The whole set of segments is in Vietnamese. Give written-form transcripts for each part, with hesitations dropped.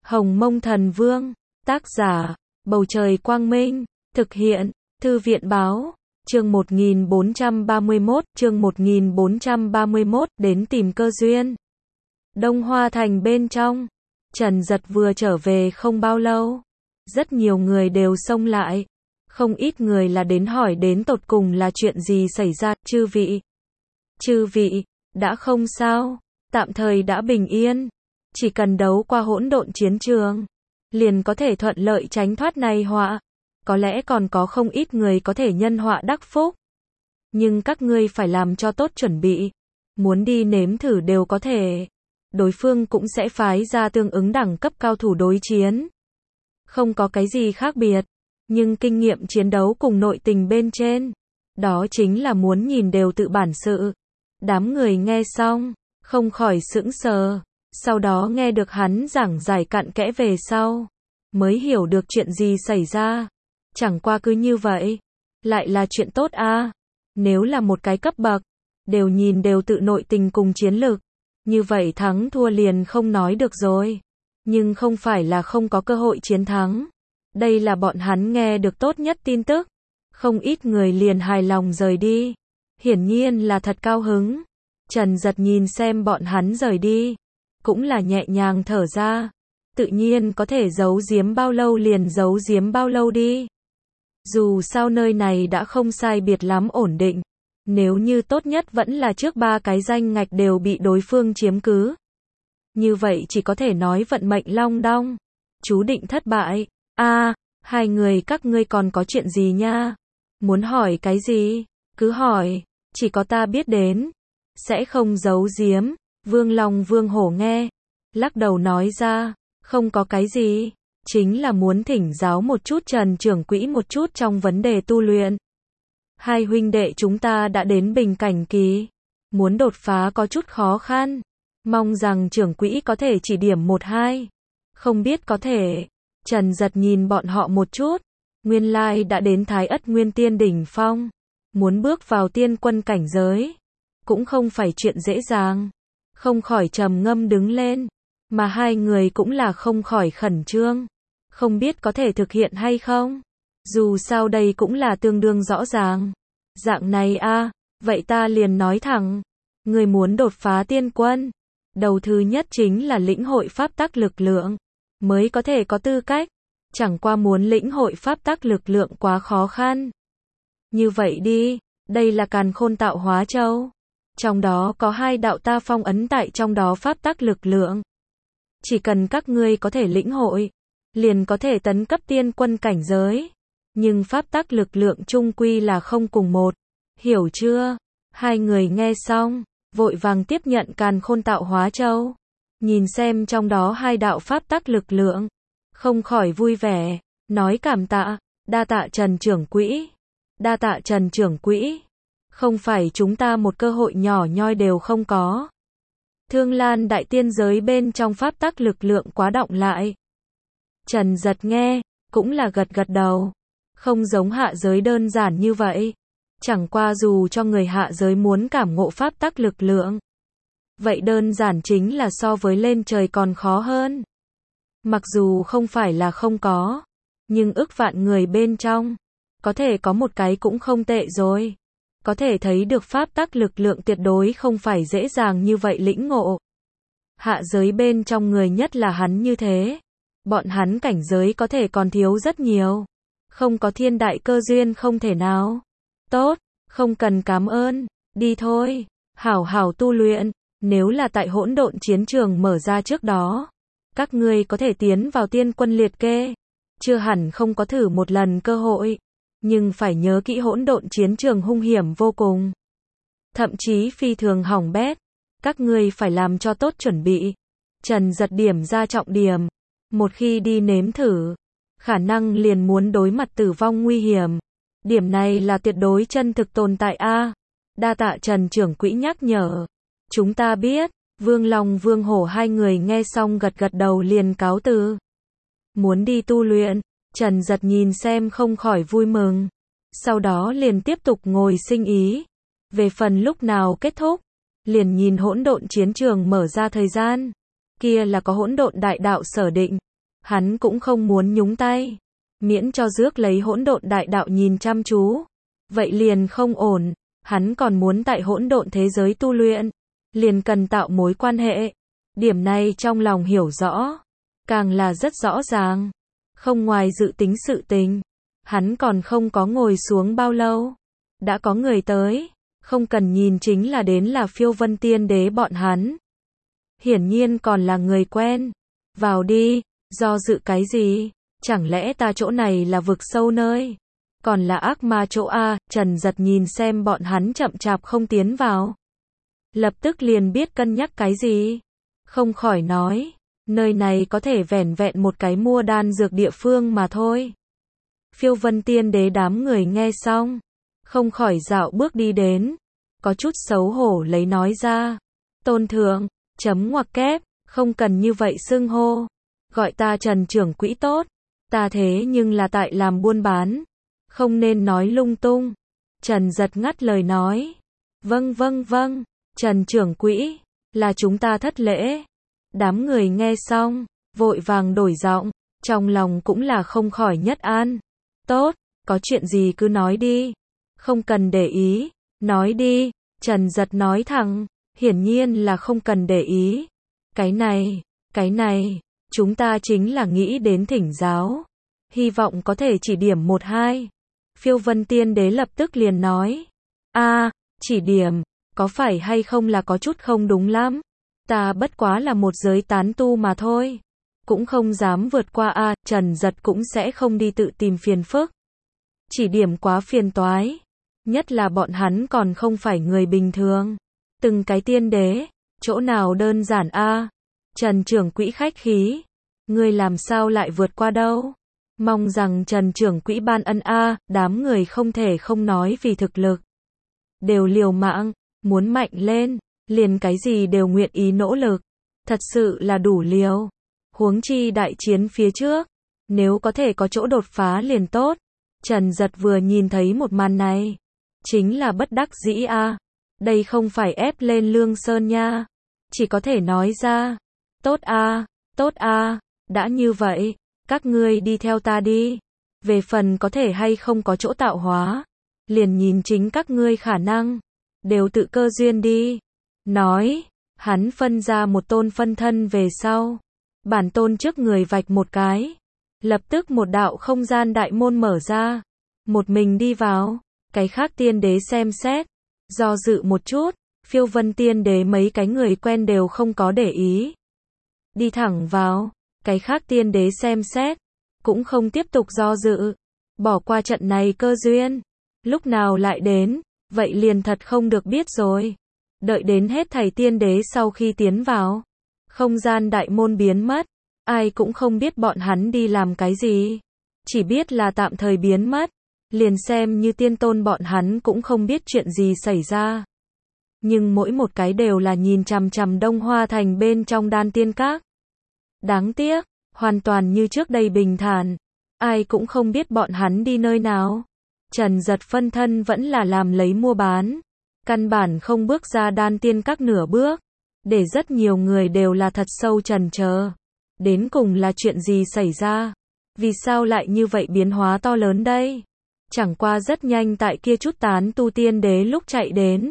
Hồng Mông Thần Vương, tác giả, Bầu Trời Quang Minh, thực hiện, Thư viện Báo, chương 1431, đến tìm cơ duyên. Đông Hoa Thành bên trong, Trần Dật vừa trở về không bao lâu, rất nhiều người đều xông lại, không ít người là đến hỏi đến tột cùng là chuyện gì xảy ra. Chư vị, đã không sao, tạm thời đã bình yên, chỉ cần đấu qua hỗn độn chiến trường, liền có thể thuận lợi tránh thoát này họa, có lẽ còn có không ít người có thể nhân họa đắc phúc. Nhưng các ngươi phải làm cho tốt chuẩn bị, muốn đi nếm thử đều có thể, đối phương cũng sẽ phái ra tương ứng đẳng cấp cao thủ đối chiến. Không có cái gì khác biệt, nhưng kinh nghiệm chiến đấu cùng nội tình bên trên, đó chính là muốn nhìn đều tự bản sự. Đám người nghe xong, không khỏi sững sờ, sau đó nghe được hắn giảng giải cặn kẽ về sau, mới hiểu được chuyện gì xảy ra. Chẳng qua cứ như vậy, lại là chuyện tốt a. Nếu là một cái cấp bậc, đều nhìn đều tự nội tình cùng chiến lực, như vậy thắng thua liền không nói được rồi. Nhưng không phải là không có cơ hội chiến thắng. Đây là bọn hắn nghe được tốt nhất tin tức. Không ít người liền hài lòng rời đi. Hiển nhiên là thật cao hứng. Trần Dật nhìn xem bọn hắn rời đi, cũng là nhẹ nhàng thở ra. Tự nhiên có thể giấu giếm bao lâu liền giấu giếm bao lâu đi. Dù sao nơi này đã không sai biệt lắm ổn định. Nếu như tốt nhất vẫn là trước 3 cái danh ngạch đều bị đối phương chiếm cứ. Như vậy chỉ có thể nói vận mệnh long đong, chú định thất bại. Hai người các ngươi còn có chuyện gì nha? Muốn hỏi cái gì? Cứ hỏi, chỉ có ta biết đến. Sẽ không giấu giếm. Vương Long Vương Hổ nghe, lắc đầu nói ra, không có cái gì, chính là muốn thỉnh giáo một chút Trần trưởng quỹ một chút trong vấn đề tu luyện. Hai huynh đệ chúng ta đã đến bình cảnh kỳ, muốn đột phá có chút khó khăn, mong rằng trưởng quỹ có thể chỉ điểm 1-2, không biết có thể. Trần Dật nhìn bọn họ một chút, nguyên lai đã đến Thái Ất Nguyên Tiên đỉnh phong, muốn bước vào tiên quân cảnh giới, cũng không phải chuyện dễ dàng, không khỏi trầm ngâm đứng lên, mà hai người cũng là không khỏi khẩn trương, không biết có thể thực hiện hay không, dù sao đây cũng là tương đương rõ ràng. Dạng này vậy ta liền nói thẳng, người muốn đột phá tiên quân, đầu thứ nhất chính là lĩnh hội pháp tắc lực lượng, mới có thể có tư cách, chẳng qua muốn lĩnh hội pháp tắc lực lượng quá khó khăn. Như vậy đi, đây là Càn Khôn Tạo Hóa Châu, trong đó có 2 đạo ta phong ấn tại trong đó pháp tắc lực lượng. Chỉ cần các ngươi có thể lĩnh hội, liền có thể tấn cấp tiên quân cảnh giới, nhưng pháp tắc lực lượng chung quy là không cùng một, hiểu chưa? Hai người nghe xong, vội vàng tiếp nhận Càn Khôn Tạo Hóa Châu, nhìn xem trong đó 2 đạo pháp tắc lực lượng, không khỏi vui vẻ, nói cảm tạ, đa tạ Trần trưởng quỹ, đa tạ Trần trưởng quỹ, không phải chúng ta một cơ hội nhỏ nhoi đều không có. Thương Lan đại tiên giới bên trong pháp tắc lực lượng quá động lại. Trần Dật nghe, cũng là gật gật đầu, không giống hạ giới đơn giản như vậy. Chẳng qua dù cho người hạ giới muốn cảm ngộ pháp tắc lực lượng, vậy đơn giản chính là so với lên trời còn khó hơn. Mặc dù không phải là không có, nhưng ức vạn người bên trong, có thể có một cái cũng không tệ rồi. Có thể thấy được pháp tắc lực lượng tuyệt đối không phải dễ dàng như vậy lĩnh ngộ. Hạ giới bên trong người nhất là hắn như thế. Bọn hắn cảnh giới có thể còn thiếu rất nhiều. Không có thiên đại cơ duyên không thể nào. Tốt, không cần cảm ơn, đi thôi, hảo hảo tu luyện. Nếu là tại hỗn độn chiến trường mở ra trước đó, các ngươi có thể tiến vào tiên quân liệt kê. Chưa hẳn không có thử một lần cơ hội. Nhưng phải nhớ kỹ hỗn độn chiến trường hung hiểm vô cùng. Thậm chí phi thường hỏng bét. Các ngươi phải làm cho tốt chuẩn bị. Trần Dật điểm ra trọng điểm. Một khi đi nếm thử, khả năng liền muốn đối mặt tử vong nguy hiểm. Điểm này là tuyệt đối chân thực tồn tại đa tạ Trần trưởng quỹ nhắc nhở. Chúng ta biết. Vương Long Vương Hổ hai người nghe xong gật gật đầu liền cáo từ. Muốn đi tu luyện. Trần Dật nhìn xem không khỏi vui mừng. Sau đó liền tiếp tục ngồi sinh ý. Về phần lúc nào kết thúc, liền nhìn hỗn độn chiến trường mở ra thời gian. Kia là có hỗn độn đại đạo sở định. hắn cũng không muốn nhúng tay, miễn cho rước lấy hỗn độn đại đạo nhìn chăm chú. Vậy liền không ổn, hắn còn muốn tại hỗn độn thế giới tu luyện, liền cần tạo mối quan hệ. Điểm này trong lòng hiểu rõ, càng là rất rõ ràng, không ngoài dự tính sự tình. Hắn còn không có ngồi xuống bao lâu, đã có người tới, không cần nhìn chính là đến là Phiêu Vân Tiên Đế bọn hắn. Hiển nhiên còn là người quen. Vào đi, do dự cái gì? Chẳng lẽ ta chỗ này là vực sâu nơi? Còn là ác ma chỗ A? Trần Giật nhìn xem bọn hắn chậm chạp không tiến vào, lập tức liền biết cân nhắc cái gì. Không khỏi nói, nơi này có thể vẻn vẹn một cái mua đan dược địa phương mà thôi. Phiêu Vân Tiên Đế đám người nghe xong, không khỏi dạo bước đi đến, có chút xấu hổ lấy nói ra. Tôn thượng, chấm ngoặc kép, không cần như vậy xưng hô. Gọi ta Trần trưởng quỹ tốt, ta thế nhưng là tại làm buôn bán, không nên nói lung tung. Trần Giật ngắt lời nói. Vâng vâng vâng, Trần trưởng quỹ, là chúng ta thất lễ. Đám người nghe xong, vội vàng đổi giọng, trong lòng cũng là không khỏi nhất an. Tốt, có chuyện gì cứ nói đi, không cần để ý, nói đi. Trần Giật nói thẳng, hiển nhiên là không cần để ý. Cái này, chúng ta chính là nghĩ đến thỉnh giáo, hy vọng có thể chỉ điểm một hai. Phiêu Vân Tiên Đế lập tức liền nói, chỉ điểm, có phải hay không là có chút không đúng lắm. Ta bất quá là một giới tán tu mà thôi, cũng không dám vượt qua Trần Giật cũng sẽ không đi tự tìm phiền phức. Chỉ điểm quá phiền toái, nhất là bọn hắn còn không phải người bình thường. Từng cái tiên đế, chỗ nào đơn giản Trần trưởng quỹ khách khí, ngươi làm sao lại vượt qua đâu? Mong rằng Trần trưởng quỹ ban ân đám người không thể không nói vì thực lực. Đều liều mạng, muốn mạnh lên, liền cái gì đều nguyện ý nỗ lực. Thật sự là đủ liều. Huống chi đại chiến phía trước, nếu có thể có chỗ đột phá liền tốt. Trần Giật vừa nhìn thấy một màn này, chính là bất đắc dĩ đây không phải ép lên Lương Sơn nha. Chỉ có thể nói ra, tốt đã như vậy, các ngươi đi theo ta đi. Về phần có thể hay không có chỗ tạo hóa, liền nhìn chính các ngươi khả năng, đều tự cơ duyên đi. Nói, hắn phân ra một tôn phân thân về sau, bản tôn trước người vạch một cái, lập tức một đạo không gian đại môn mở ra, một mình đi vào. Cái khác tiên đế xem xét, do dự một chút, Phiêu Vân Tiên Đế mấy cái người quen đều không có để ý, đi thẳng vào. Cái khác tiên đế xem xét, cũng không tiếp tục do dự, bỏ qua trận này cơ duyên. Lúc nào lại đến, vậy liền thật không được biết rồi. Đợi đến hết thảy tiên đế sau khi tiến vào, không gian đại môn biến mất, ai cũng không biết bọn hắn đi làm cái gì, chỉ biết là tạm thời biến mất, liền xem như tiên tôn bọn hắn cũng không biết chuyện gì xảy ra. Nhưng mỗi một cái đều là nhìn chằm chằm Đông Hoa Thành bên trong Đan Tiên Các. Đáng tiếc, hoàn toàn như trước đây bình thản, ai cũng không biết bọn hắn đi nơi nào. Trần Giật phân thân vẫn là làm lấy mua bán, căn bản không bước ra Đan Tiên Các nửa bước, để rất nhiều người đều là thật sâu chần chờ. Đến cùng là chuyện gì xảy ra? Vì sao lại như vậy biến hóa to lớn đây? Chẳng qua rất nhanh tại kia chút tán tu tiên đế lúc chạy đến,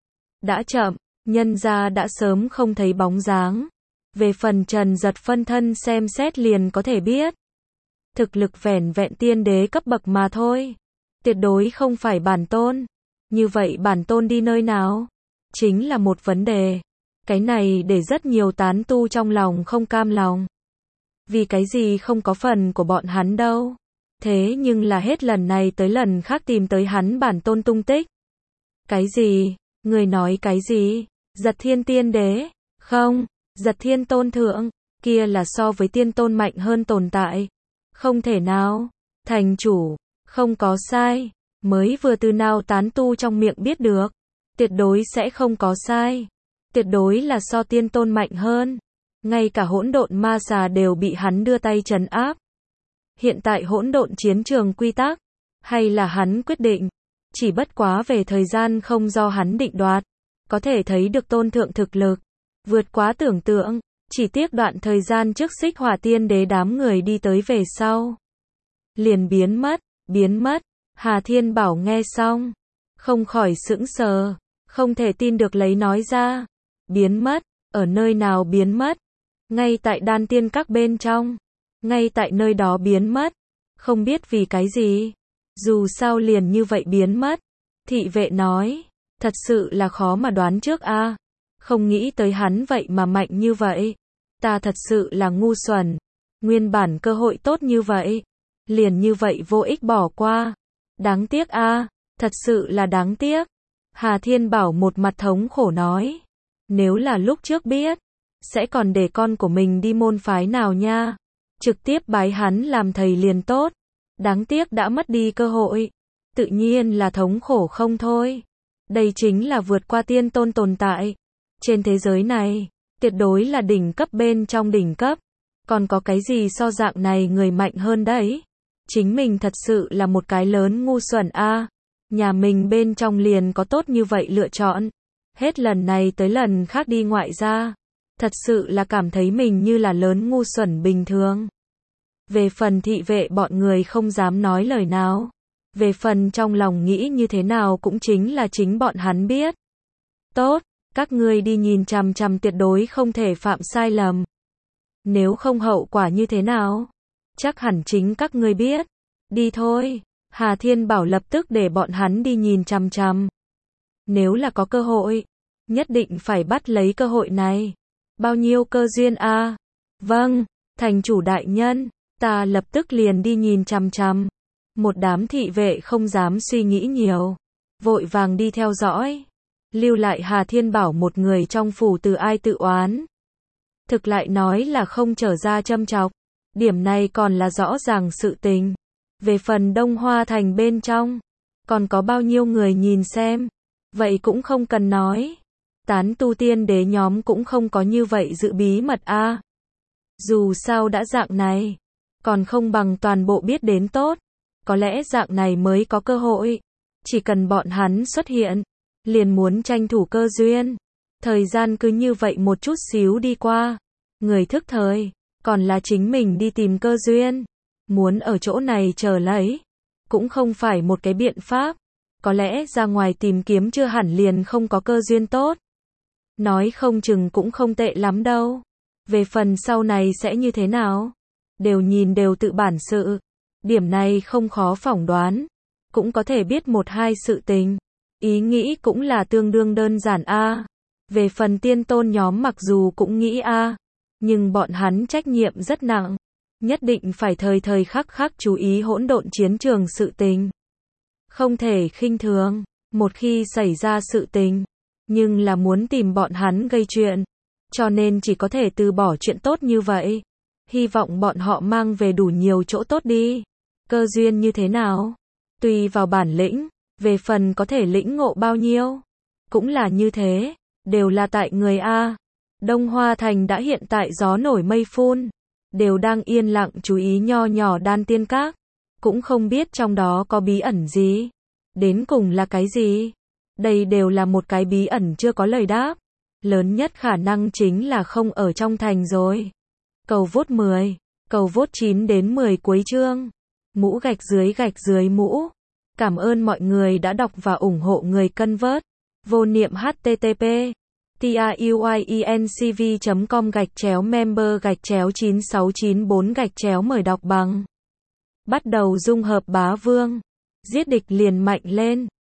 đã chậm, nhân ra đã sớm không thấy bóng dáng. Về phần Trần Giật phân thân xem xét liền có thể biết, thực lực vẻn vẹn tiên đế cấp bậc mà thôi, tuyệt đối không phải bản tôn. Như vậy bản tôn đi nơi nào? Chính là một vấn đề. Cái này để rất nhiều tán tu trong lòng không cam lòng. Vì cái gì không có phần của bọn hắn đâu? Thế nhưng là hết lần này tới lần khác tìm tới hắn bản tôn tung tích. Cái gì? Người nói cái gì? Giật Thiên Tiên Đế? Không, Giật Thiên Tôn Thượng, kia là so với tiên tôn mạnh hơn tồn tại. Không thể nào. Thành chủ, không có sai. Mới vừa từ nào tán tu trong miệng biết được. Tuyệt đối sẽ không có sai. Tuyệt đối là so tiên tôn mạnh hơn. Ngay cả hỗn độn ma xà đều bị hắn đưa tay trấn áp. Hiện tại hỗn độn chiến trường quy tắc, hay là hắn quyết định, chỉ bất quá về thời gian không do hắn định đoạt. Có thể thấy được tôn thượng thực lực vượt quá tưởng tượng. Chỉ tiếc đoạn thời gian trước Xích Hỏa Tiên Đế đám người đi tới về sau. Liền biến mất. Hà Thiên Bảo nghe xong. Không khỏi sững sờ. Không thể tin được lấy nói ra. Biến mất. Ở nơi nào biến mất? Ngay tại đan tiên các bên trong. Ngay tại nơi đó biến mất. Không biết vì cái gì. Dù sao liền như vậy biến mất. Thị vệ nói. Thật sự là khó mà đoán trước a. Không nghĩ tới hắn vậy mà mạnh như vậy. Ta thật sự là ngu xuẩn. Nguyên bản cơ hội tốt như vậy. Liền như vậy vô ích bỏ qua. Đáng tiếc a. Thật sự là đáng tiếc. Hà Thiên Bảo một mặt thống khổ nói. Nếu là lúc trước biết. Sẽ còn để con của mình đi môn phái nào nha. Trực tiếp bái hắn làm thầy liền tốt. Đáng tiếc đã mất đi cơ hội. Tự nhiên là thống khổ không thôi. Đây chính là vượt qua tiên tôn tồn tại. Trên thế giới này, tuyệt đối là đỉnh cấp bên trong đỉnh cấp. Còn có cái gì so dạng này người mạnh hơn đấy? Chính mình thật sự là một cái lớn ngu xuẩn a. Nhà mình bên trong liền có tốt như vậy lựa chọn. Hết lần này tới lần khác đi ngoại ra. Thật sự là cảm thấy mình như là lớn ngu xuẩn bình thường. Về phần thị vệ bọn người không dám nói lời nào. Về phần trong lòng nghĩ như thế nào cũng chính là chính bọn hắn biết. Tốt, các ngươi đi nhìn chằm chằm tuyệt đối không thể phạm sai lầm. Nếu không hậu quả như thế nào? Chắc hẳn chính các ngươi biết. Đi thôi. Hà Thiên Bảo lập tức để bọn hắn đi nhìn chằm chằm. Nếu là có cơ hội, nhất định phải bắt lấy cơ hội này. Bao nhiêu cơ duyên a? Vâng, thành chủ đại nhân, ta lập tức liền đi nhìn chằm chằm. Một đám thị vệ không dám suy nghĩ nhiều, vội vàng đi theo dõi, lưu lại Hà Thiên Bảo một người trong phủ từ ai tự oán. Thực lại nói là không trở ra châm chọc, điểm này còn là rõ ràng sự tình. Về phần Đông Hoa Thành bên trong, còn có bao nhiêu người nhìn xem, vậy cũng không cần nói. Tán tu tiên đế nhóm cũng không có như vậy giữ bí mật a. Dù sao đã dạng này, còn không bằng toàn bộ biết đến tốt. Có lẽ dạng này mới có cơ hội. Chỉ cần bọn hắn xuất hiện, liền muốn tranh thủ cơ duyên. Thời gian cứ như vậy một chút xíu đi qua. Người thức thời, còn là chính mình đi tìm cơ duyên. Muốn ở chỗ này chờ lấy, cũng không phải một cái biện pháp. Có lẽ ra ngoài tìm kiếm chưa hẳn liền không có cơ duyên tốt. Nói không chừng cũng không tệ lắm đâu. Về phần sau này sẽ như thế nào? Đều nhìn đều tự bản sự. Điểm này không khó phỏng đoán. Cũng có thể biết một hai sự tình. Ý nghĩ cũng là tương đương đơn giản a. Về phần tiên tôn nhóm mặc dù cũng nghĩ a, nhưng bọn hắn trách nhiệm rất nặng. Nhất định phải thời thời khắc khắc chú ý hỗn độn chiến trường sự tình. Không thể khinh thường. Một khi xảy ra sự tình, nhưng là muốn tìm bọn hắn gây chuyện. Cho nên chỉ có thể từ bỏ chuyện tốt như vậy. Hy vọng bọn họ mang về đủ nhiều chỗ tốt đi. Cơ duyên như thế nào? Tùy vào bản lĩnh, về phần có thể lĩnh ngộ bao nhiêu. Cũng là như thế, đều là tại người A. Đông Hoa Thành đã hiện tại gió nổi mây phun. Đều đang yên lặng chú ý nho nhỏ đan tiên các. Cũng không biết trong đó có bí ẩn gì. Đến cùng là cái gì? Đây đều là một cái bí ẩn chưa có lời đáp. Lớn nhất khả năng chính là không ở trong thành rồi. Cầu vote 10, cầu vote 9 đến 10 cuối chương. Mũ gạch dưới mũ. Cảm ơn mọi người đã đọc và ủng hộ người cân vớt. Vô niệm http truyenc.com/member/9694 mời đọc bằng. Bắt đầu dung hợp bá vương. Giết địch liền mạnh lên.